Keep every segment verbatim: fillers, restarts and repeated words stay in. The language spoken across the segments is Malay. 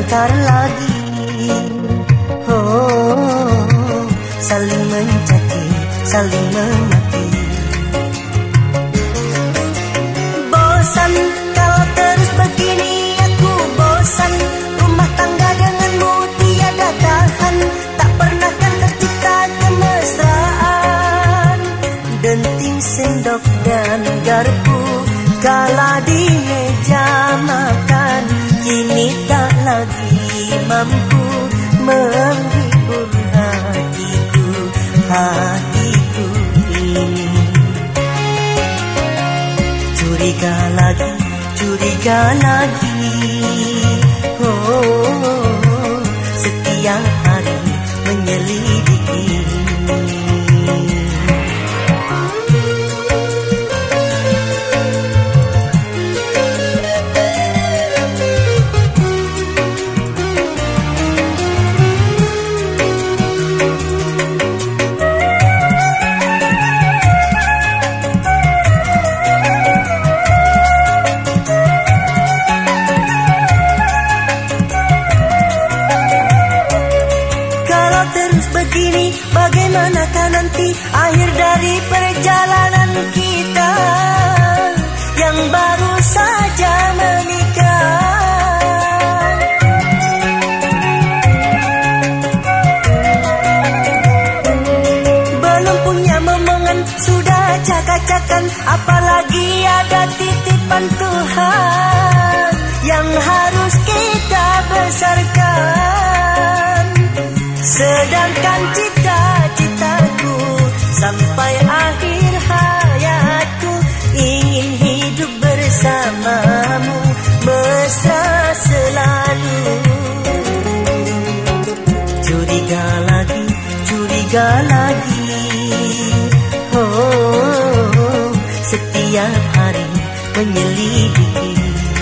bertengkar lagi. Oh, saling mencaci, saling memaki. Bosan kalau terus begini, aku bosan. Rumah tangga denganmu tiada tahan, tak pernah kan tercipta kemesraan. Denting sendok dan garpu kala di meja makan, kini tak lagi mampu menghibur hatiku, hatiku ini. Curiga lagi, curiga lagi. Oh, setiap hari menyelidiki. Begini, bagaimanakah nanti akhir dari perjalanan kita yang baru saja menikah? Belum punya momongan, sudah cakak-cakan, apalagi ada titipan Tuhan yang harus kita besarkan. Sedangkan cita-citaku sampai akhir hayatku ingin hidup bersamamu, mesra selalu. Curiga lagi, curiga lagi. Oh, setiap hari menyelidiki.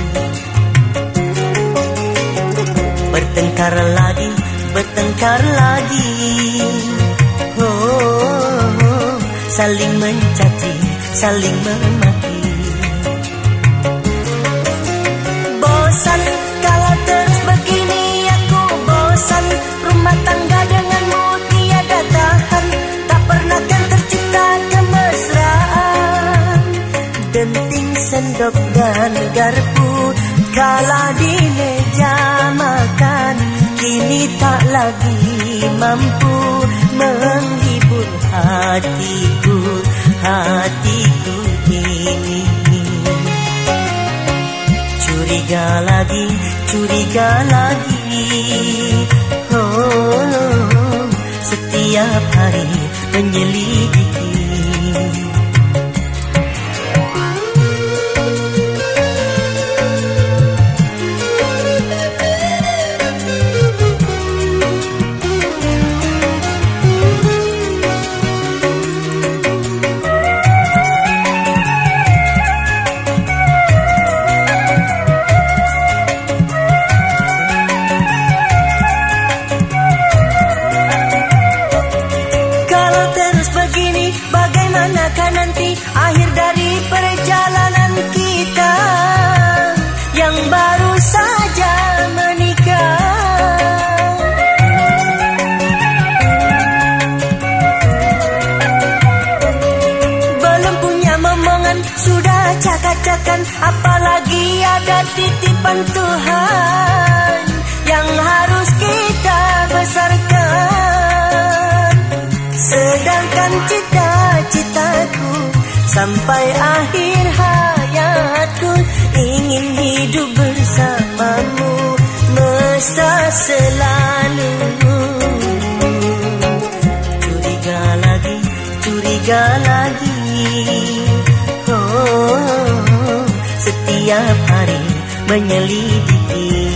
Bertengkar lagi, bertengkar lagi. Oh, saling mencaci, saling memaki. Bosan kalau terus begini, aku bosan. Rumah tangga denganmu tiada tahan, tak pernah kan tercipta kemesraan. Denting sendok dan garpu kala di meja makan, kini tak lagi mampu menghibur hatiku, hatiku ini. Curiga lagi, curiga lagi. Oh, setiap hari menyelidiki. Bagaimanakah nanti akhir dari perjalanan kita yang baru saja menikah? Belum punya momongan, sudah cakak-cakan, apalagi ada titipan Tuhan yang harus kita besarkan. Sedangkan cita-citaku sampai akhir hayatku ingin hidup bersamamu, mesra selalu. Curiga lagi, curiga lagi. Oh, setiap hari menyelidiki.